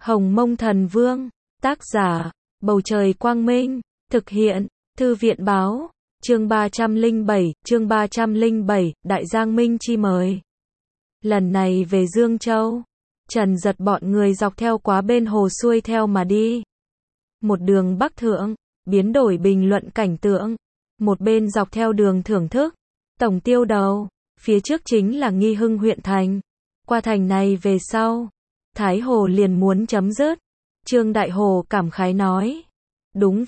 Hồng Mông Thần Vương, tác giả, Bầu Trời Quang Minh, thực hiện, Thư viện Báo, chương 307, Đại Giang Minh Chi mời. Lần này về Dương Châu, Trần Giật bọn người dọc theo quá bên hồ xuôi theo mà đi. Một đường bắc thượng, biến đổi bình luận cảnh tượng. Một bên dọc theo đường thưởng thức, tổng tiêu đầu, phía trước chính là Nghi Hưng huyện thành. Qua thành này về sau, Thái Hồ liền muốn chấm dứt. Trương Đại Hồ cảm khái nói. Đúng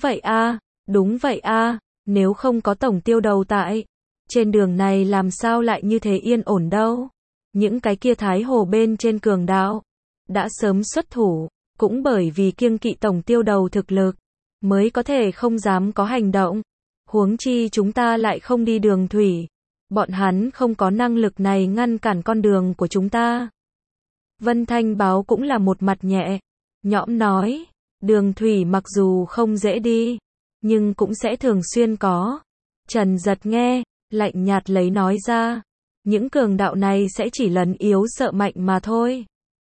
vậy a, nếu không có tổng tiêu đầu tại, trên đường này làm sao lại như thế yên ổn đâu. Những cái kia Thái Hồ bên trên cường đạo, đã sớm xuất thủ, cũng bởi vì kiêng kỵ tổng tiêu đầu thực lực, mới có thể không dám có hành động. Huống chi chúng ta lại không đi đường thủy, bọn hắn không có năng lực này ngăn cản con đường của chúng ta. Vân Thanh Báo cũng là một mặt nhẹ nhõm nói, đường thủy mặc dù không dễ đi, nhưng cũng sẽ thường xuyên có. Trần Giật nghe, lạnh nhạt lấy nói ra, những cường đạo này sẽ chỉ lấn yếu sợ mạnh mà thôi.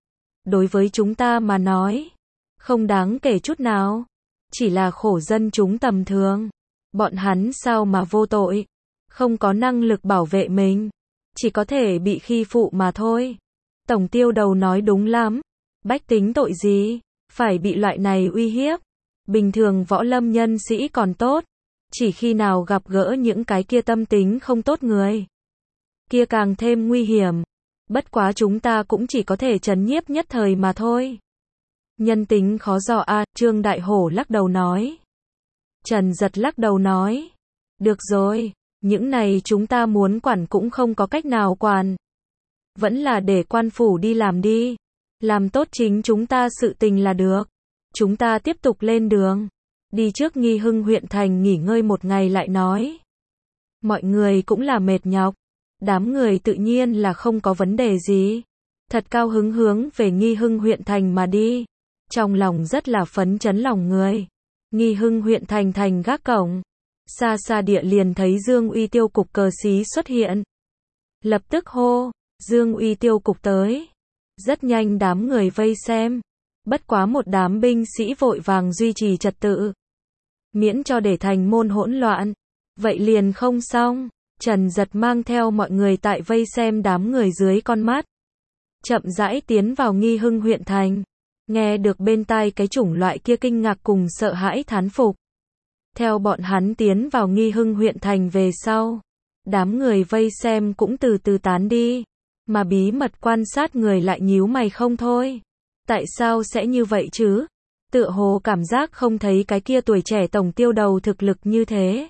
Đối với chúng ta mà nói, không đáng kể chút nào, chỉ là khổ dân chúng tầm thường. Bọn hắn sao mà vô tội, không có năng lực bảo vệ mình, chỉ có thể bị khi phụ mà thôi. Tổng tiêu đầu nói đúng lắm, bách tính tội gì, phải bị loại này uy hiếp. Bình thường võ lâm nhân sĩ còn tốt, chỉ khi nào gặp gỡ những cái kia tâm tính không tốt người, kia càng thêm nguy hiểm. Bất quá chúng ta cũng chỉ có thể trấn nhiếp nhất thời mà thôi. Nhân tính khó dò a, Trương Đại Hổ lắc đầu nói. Trần Giật lắc đầu nói, được rồi, những này chúng ta muốn quản cũng không có cách nào quản. Vẫn là để quan phủ đi làm đi, làm tốt chính chúng ta sự tình là được. Chúng ta tiếp tục lên đường, đi trước Nghi Hưng huyện thành nghỉ ngơi một ngày lại nói. Mọi người cũng là mệt nhọc, đám người tự nhiên là không có vấn đề gì. Thật cao hứng hướng về Nghi Hưng huyện thành mà đi, trong lòng rất là phấn chấn lòng người. Nghi Hưng huyện thành thành gác cổng, xa xa địa liền thấy Dương Uy tiêu cục cờ xí xuất hiện. Lập tức hô, Dương Uy tiêu cục tới. Rất nhanh đám người vây xem, bất quá một đám binh sĩ vội vàng duy trì trật tự, miễn cho để thành môn hỗn loạn. Vậy liền không xong. Trần Giật mang theo mọi người tại vây xem đám người dưới con mắt, chậm rãi tiến vào Nghi Hưng huyện thành. Nghe được bên tai cái chủng loại kia kinh ngạc cùng sợ hãi thán phục. Theo bọn hắn tiến vào Nghi Hưng huyện thành về sau, đám người vây xem cũng từ từ tán đi, mà bí mật quan sát người lại nhíu mày không thôi. Tại sao sẽ như vậy chứ? Tựa hồ cảm giác không thấy cái kia tuổi trẻ tổng tiêu đầu thực lực như thế.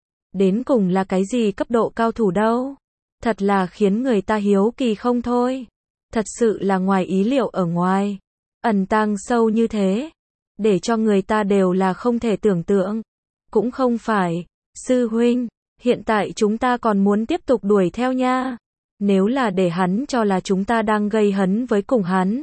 Đến cùng là cái gì cấp độ cao thủ đâu? Thật là khiến người ta hiếu kỳ không thôi. Thật sự là ngoài ý liệu ở ngoài, ẩn tàng sâu như thế, để cho người ta đều là không thể tưởng tượng. Cũng không phải, sư huynh, hiện tại chúng ta còn muốn tiếp tục đuổi theo nha. Nếu là để hắn cho là chúng ta đang gây hấn với cùng hắn,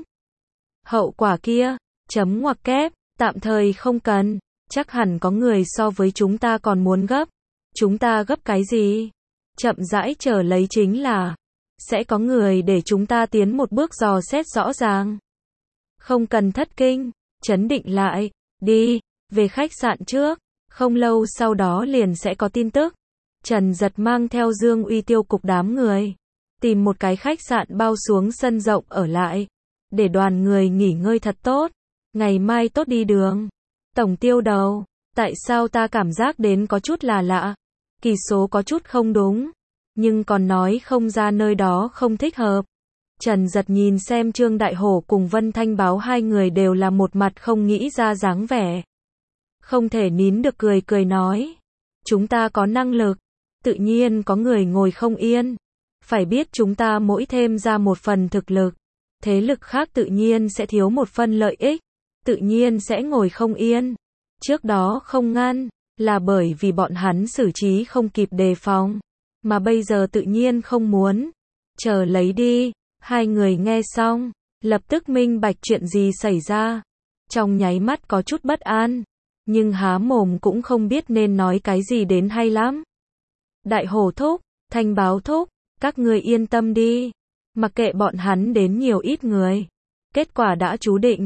hậu quả kia, chấm ngoặc kép, tạm thời không cần, chắc hẳn có người so với chúng ta còn muốn gấp. Chúng ta gấp cái gì? Chậm rãi chờ lấy chính là, sẽ có người để chúng ta tiến một bước dò xét rõ ràng. Không cần thất kinh, trấn định lại, đi, về khách sạn trước, không lâu sau đó liền sẽ có tin tức. Trần Giật mang theo Dương Uy tiêu cục đám người, tìm một cái khách sạn bao xuống sân rộng ở lại, để đoàn người nghỉ ngơi thật tốt, ngày mai tốt đi đường. Tổng tiêu đầu, tại sao ta cảm giác đến có chút là lạ, kỳ số có chút không đúng, nhưng còn nói không ra nơi đó không thích hợp. Trần Giật nhìn xem Trương Đại Hổ cùng Vân Thanh Báo hai người đều là một mặt không nghĩ ra dáng vẻ. Không thể nín được cười cười nói, chúng ta có năng lực, tự nhiên có người ngồi không yên. Phải biết chúng ta mỗi thêm ra một phần thực lực, thế lực khác tự nhiên sẽ thiếu một phần lợi ích, tự nhiên sẽ ngồi không yên. Trước đó không ngăn, là bởi vì bọn hắn xử trí không kịp đề phòng, mà bây giờ tự nhiên không muốn. Chờ lấy đi. Hai người nghe xong, lập tức minh bạch chuyện gì xảy ra. Trong nháy mắt có chút bất an, nhưng há mồm cũng không biết nên nói cái gì đến hay lắm. Đại Hổ thúc, Thanh Báo thúc, các ngươi yên tâm đi, mặc kệ bọn hắn đến nhiều ít người, kết quả đã chú định.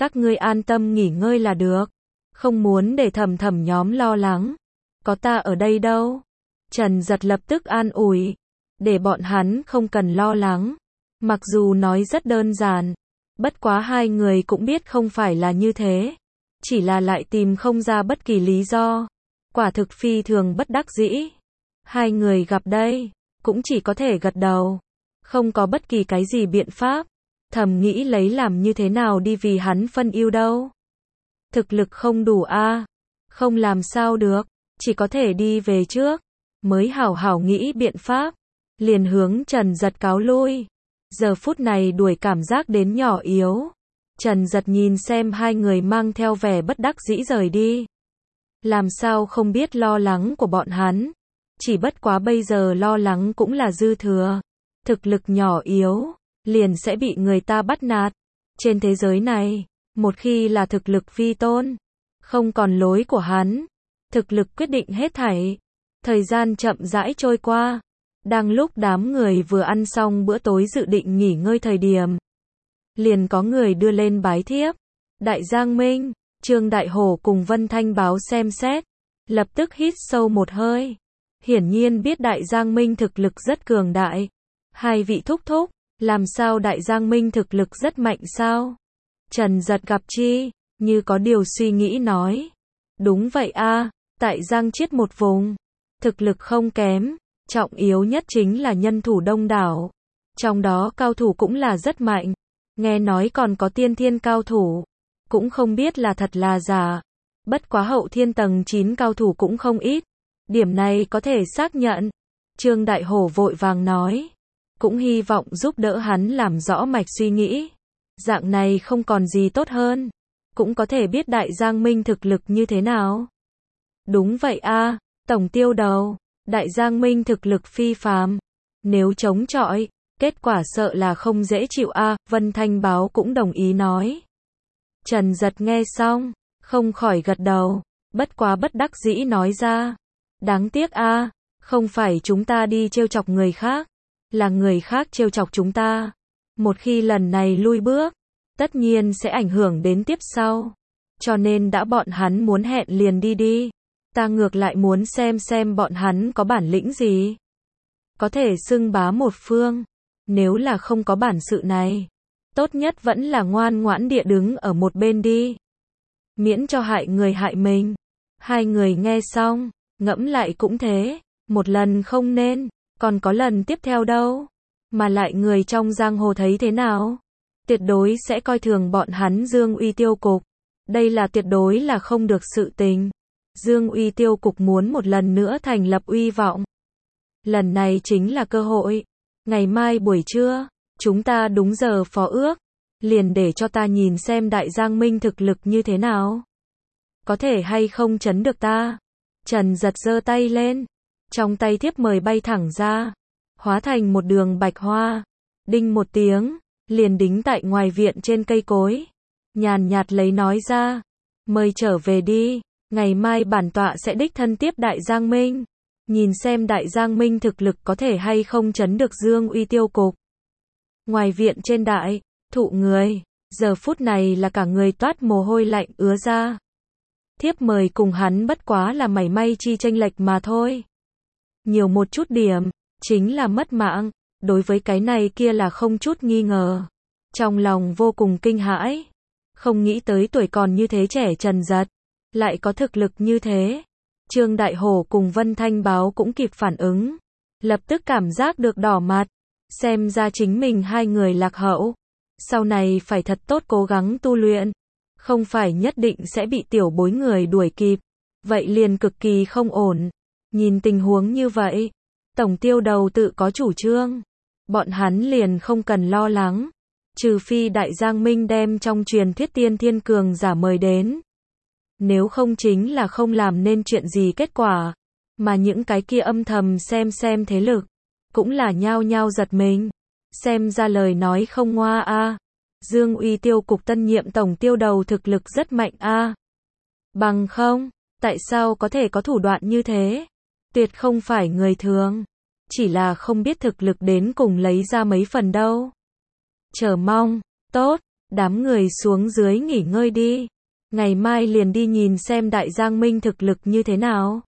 Các ngươi an tâm nghỉ ngơi là được. Không muốn để Thẩm Thẩm nhóm lo lắng. Có ta ở đây đâu. Trần Giật lập tức an ủi. Để bọn hắn không cần lo lắng. Mặc dù nói rất đơn giản. Bất quá hai người cũng biết không phải là như thế. Chỉ là lại tìm không ra bất kỳ lý do. Quả thực phi thường bất đắc dĩ. Hai người gặp đây. Cũng chỉ có thể gật đầu. Không có bất kỳ cái gì biện pháp. Thầm nghĩ lấy làm như thế nào đi vì hắn phân ưu đâu. Thực lực không đủ a. Không làm sao được. Chỉ có thể đi về trước. Mới hảo hảo nghĩ biện pháp. Liền hướng Trần Giật cáo lui. Giờ phút này đuổi cảm giác đến nhỏ yếu. Trần Giật nhìn xem hai người mang theo vẻ bất đắc dĩ rời đi. Làm sao không biết lo lắng của bọn hắn. Chỉ bất quá bây giờ lo lắng cũng là dư thừa. Thực lực nhỏ yếu, liền sẽ bị người ta bắt nạt. Trên thế giới này, một khi là thực lực vi tôn, không còn lối của hắn. Thực lực quyết định hết thảy. Thời gian chậm rãi trôi qua. Đang lúc đám người vừa ăn xong bữa tối dự định nghỉ ngơi thời điểm. Liền có người đưa lên bái thiếp. Đại Giang Minh, Trương Đại Hổ cùng Vân Thanh Báo xem xét. Lập tức hít sâu một hơi. Hiển nhiên biết Đại Giang Minh thực lực rất cường đại. Hai vị thúc thúc, làm sao Đại Giang Minh thực lực rất mạnh sao? Trần Giật gặp chi, như có điều suy nghĩ nói. Đúng vậy a, tại Giang Chiết một vùng. Thực lực không kém. Trọng yếu nhất chính là nhân thủ đông đảo. Trong đó cao thủ cũng là rất mạnh. Nghe nói còn có tiên thiên cao thủ. Cũng không biết là thật là giả. Bất quá hậu thiên tầng 9 cao thủ cũng không ít. Điểm này có thể xác nhận. Trương Đại Hổ vội vàng nói. Cũng hy vọng giúp đỡ hắn làm rõ mạch suy nghĩ. Dạng này không còn gì tốt hơn. Cũng có thể biết Đại Giang Minh thực lực như thế nào. Đúng vậy a, tổng tiêu đầu. Đại Giang Minh thực lực phi phàm. Nếu chống chọi, kết quả sợ là không dễ chịu a. Vân Thanh Báo cũng đồng ý nói. Trần Giật nghe xong, không khỏi gật đầu. Bất quá bất đắc dĩ nói ra. Đáng tiếc a, không phải chúng ta đi trêu chọc người khác. Là người khác trêu chọc chúng ta. Một khi lần này lui bước, tất nhiên sẽ ảnh hưởng đến tiếp sau. Cho nên đã bọn hắn muốn hẹn liền đi đi. Ta ngược lại muốn xem bọn hắn có bản lĩnh gì. Có thể xưng bá một phương. Nếu là không có bản sự này, tốt nhất vẫn là ngoan ngoãn địa đứng ở một bên đi. Miễn cho hại người hại mình. Hai người nghe xong, ngẫm lại cũng thế. Một lần không nên, còn có lần tiếp theo đâu. Mà lại người trong giang hồ thấy thế nào? Tuyệt đối sẽ coi thường bọn hắn Dương Uy tiêu cục. Đây là tuyệt đối là không được sự tình. Dương Uy tiêu cục muốn một lần nữa thành lập uy vọng. Lần này chính là cơ hội. Ngày mai buổi trưa, chúng ta đúng giờ phó ước. Liền để cho ta nhìn xem Đại Giang Minh thực lực như thế nào. Có thể hay không chấn được ta. Trần Giật giơ tay lên. Trong tay thiếp mời bay thẳng ra. Hóa thành một đường bạch hoa. Đinh một tiếng, liền đính tại ngoài viện trên cây cối. Nhàn nhạt lấy nói ra. Mời trở về đi. Ngày mai bản tọa sẽ đích thân tiếp Đại Giang Minh. Nhìn xem Đại Giang Minh thực lực có thể hay không chấn được Dương Uy tiêu cục. Ngoài viện trên đại thụ người, giờ phút này là cả người toát mồ hôi lạnh ứa ra. Thiếp mời cùng hắn bất quá là mảy may chi chênh lệch mà thôi. Nhiều một chút điểm, chính là mất mạng. Đối với cái này kia là không chút nghi ngờ. Trong lòng vô cùng kinh hãi. Không nghĩ tới tuổi còn như thế trẻ Trần Giật lại có thực lực như thế. Trương Đại Hổ cùng Vân Thanh Báo cũng kịp phản ứng. Lập tức cảm giác được đỏ mặt. Xem ra chính mình hai người lạc hậu. Sau này phải thật tốt cố gắng tu luyện. Không phải nhất định sẽ bị tiểu bối người đuổi kịp. Vậy liền cực kỳ không ổn. Nhìn tình huống như vậy, tổng tiêu đầu tự có chủ trương. Bọn hắn liền không cần lo lắng. Trừ phi Đại Giang Minh đem trong truyền thuyết tiên thiên cường giả mời đến. Nếu không chính là không làm nên chuyện gì kết quả. Mà những cái kia âm thầm xem thế lực. Cũng là nhao nhao giật mình. Xem ra lời nói không ngoa a. Dương Uy tiêu cục tân nhiệm tổng tiêu đầu thực lực rất mạnh a. Bằng không, tại sao có thể có thủ đoạn như thế? Tuyệt không phải người thường. Chỉ là không biết thực lực đến cùng lấy ra mấy phần đâu. Chờ mong, tốt, Đám người xuống dưới nghỉ ngơi đi. Ngày mai liền đi nhìn xem Đại Giang Minh thực lực như thế nào.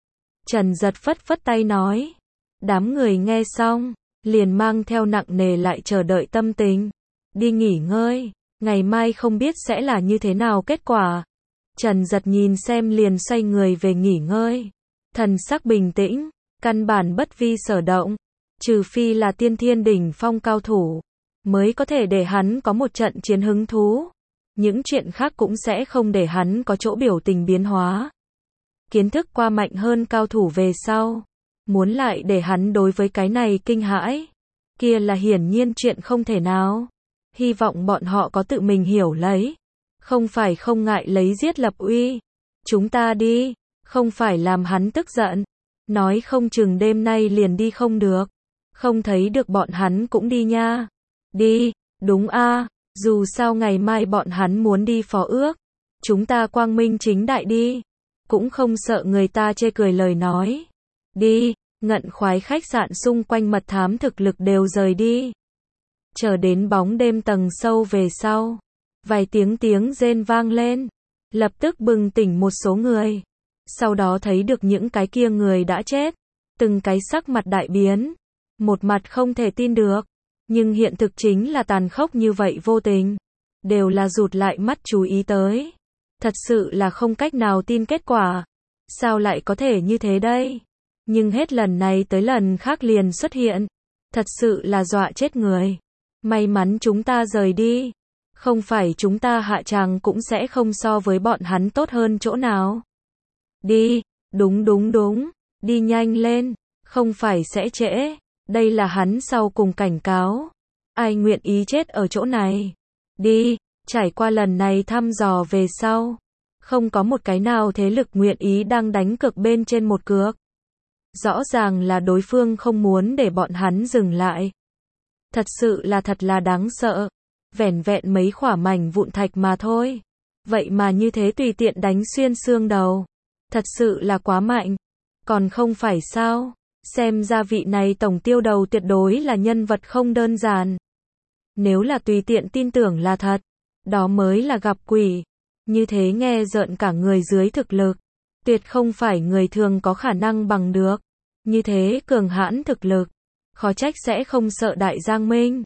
Trần Giật phất phất tay nói. Đám người nghe xong, liền mang theo nặng nề lại chờ đợi tâm tình. Đi nghỉ ngơi, ngày mai không biết sẽ là như thế nào kết quả. Trần Giật nhìn xem liền xoay người về nghỉ ngơi. Thần sắc bình tĩnh, căn bản bất vi sở động. Trừ phi là tiên thiên đỉnh phong cao thủ, mới có thể để hắn có một trận chiến hứng thú. Những chuyện khác cũng sẽ không để hắn có chỗ biểu tình biến hóa. Kiến thức qua mạnh hơn cao thủ về sau, muốn lại để hắn đối với cái này kinh hãi, kia là hiển nhiên chuyện không thể nào. Hy vọng bọn họ có tự mình hiểu lấy, không phải không ngại lấy giết lập uy. Chúng ta đi, không phải làm hắn tức giận, nói không chừng đêm nay liền đi không được. Không thấy được bọn hắn cũng đi nha. Đi, đúng a, dù sao ngày mai bọn hắn muốn đi phó ước, chúng ta quang minh chính đại đi, cũng không sợ người ta chê cười lời nói. Đi, ngận khoái khách sạn xung quanh mật thám thực lực đều rời đi. Chờ đến bóng đêm tầng sâu về sau, vài tiếng rên vang lên, lập tức bừng tỉnh một số người. Sau đó thấy được những cái kia người đã chết, từng cái sắc mặt đại biến, một mặt không thể tin được. Nhưng hiện thực chính là tàn khốc như vậy vô tình, đều là rụt lại mắt chú ý tới. Thật sự là không cách nào tin kết quả. Sao lại có thể như thế đây? Nhưng hết lần này tới lần khác liền xuất hiện. Thật sự là dọa chết người. May mắn chúng ta rời đi. Không phải chúng ta hạ tràng cũng sẽ không so với bọn hắn tốt hơn chỗ nào. Đi, đúng, đi nhanh lên, không phải sẽ trễ. Đây là hắn sau cùng cảnh cáo. Ai nguyện ý chết ở chỗ này? Đi, trải qua lần này thăm dò về sau, không có một cái nào thế lực nguyện ý đang đánh cược bên trên một cược. Rõ ràng là đối phương không muốn để bọn hắn dừng lại. Thật là đáng sợ. Vẻn vẹn mấy khỏa mảnh vụn thạch mà thôi. Vậy mà như thế tùy tiện đánh xuyên xương đầu. Thật sự là quá mạnh. Còn không phải sao? Xem ra vị này tổng tiêu đầu tuyệt đối là nhân vật không đơn giản. Nếu là tùy tiện tin tưởng là thật, đó mới là gặp quỷ. Như thế nghe rợn cả người dưới thực lực, tuyệt không phải người thường có khả năng bằng được. Như thế cường hãn thực lực, khó trách sẽ không sợ Đại Giang Minh.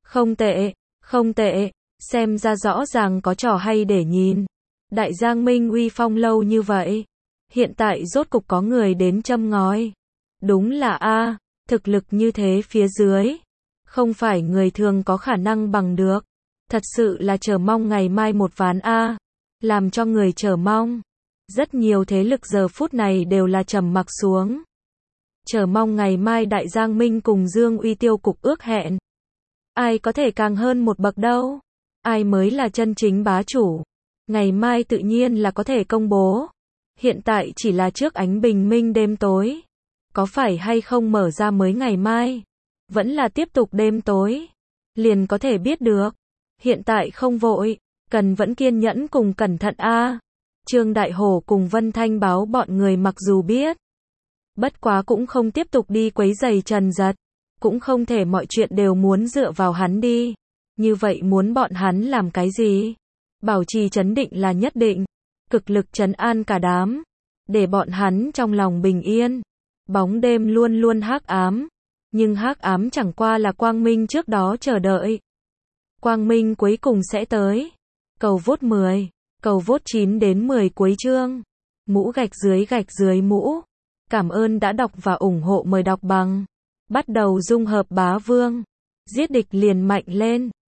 Không tệ, xem ra rõ ràng có trò hay để nhìn. Đại Giang Minh uy phong lâu như vậy, hiện tại rốt cục có người đến châm ngòi. Đúng là a, thực lực như thế phía dưới, không phải người thường có khả năng bằng được. Thật sự là chờ mong ngày mai một ván a, làm cho người chờ mong. Rất nhiều thế lực giờ phút này đều là trầm mặc xuống. Chờ mong ngày mai Đại Giang Minh cùng Dương Uy tiêu cục ước hẹn. Ai có thể càng hơn một bậc đâu? Ai mới là chân chính bá chủ? Ngày mai tự nhiên là có thể công bố. Hiện tại chỉ là trước ánh bình minh đêm tối. Có phải hay không mở ra mới ngày mai? Vẫn là tiếp tục đêm tối? Liền có thể biết được. Hiện tại không vội, cần vẫn kiên nhẫn cùng cẩn thận a. Trương Đại Hổ cùng Vân Thanh báo bọn người mặc dù biết, bất quá cũng không tiếp tục đi quấy rầy Trần Giật, cũng không thể mọi chuyện đều muốn dựa vào hắn đi. Như vậy muốn bọn hắn làm cái gì? Bảo trì trấn định là nhất định, cực lực trấn an cả đám, để bọn hắn trong lòng bình yên. Bóng đêm luôn luôn hắc ám, nhưng hắc ám chẳng qua là quang minh trước đó chờ đợi. Quang minh cuối cùng sẽ tới. Cầu vote 10, cầu vote 9 đến 10 cuối chương. Mũ gạch dưới mũ. Cảm ơn đã đọc và ủng hộ, mời đọc bằng. Bắt đầu dung hợp bá vương. Giết địch liền mạnh lên.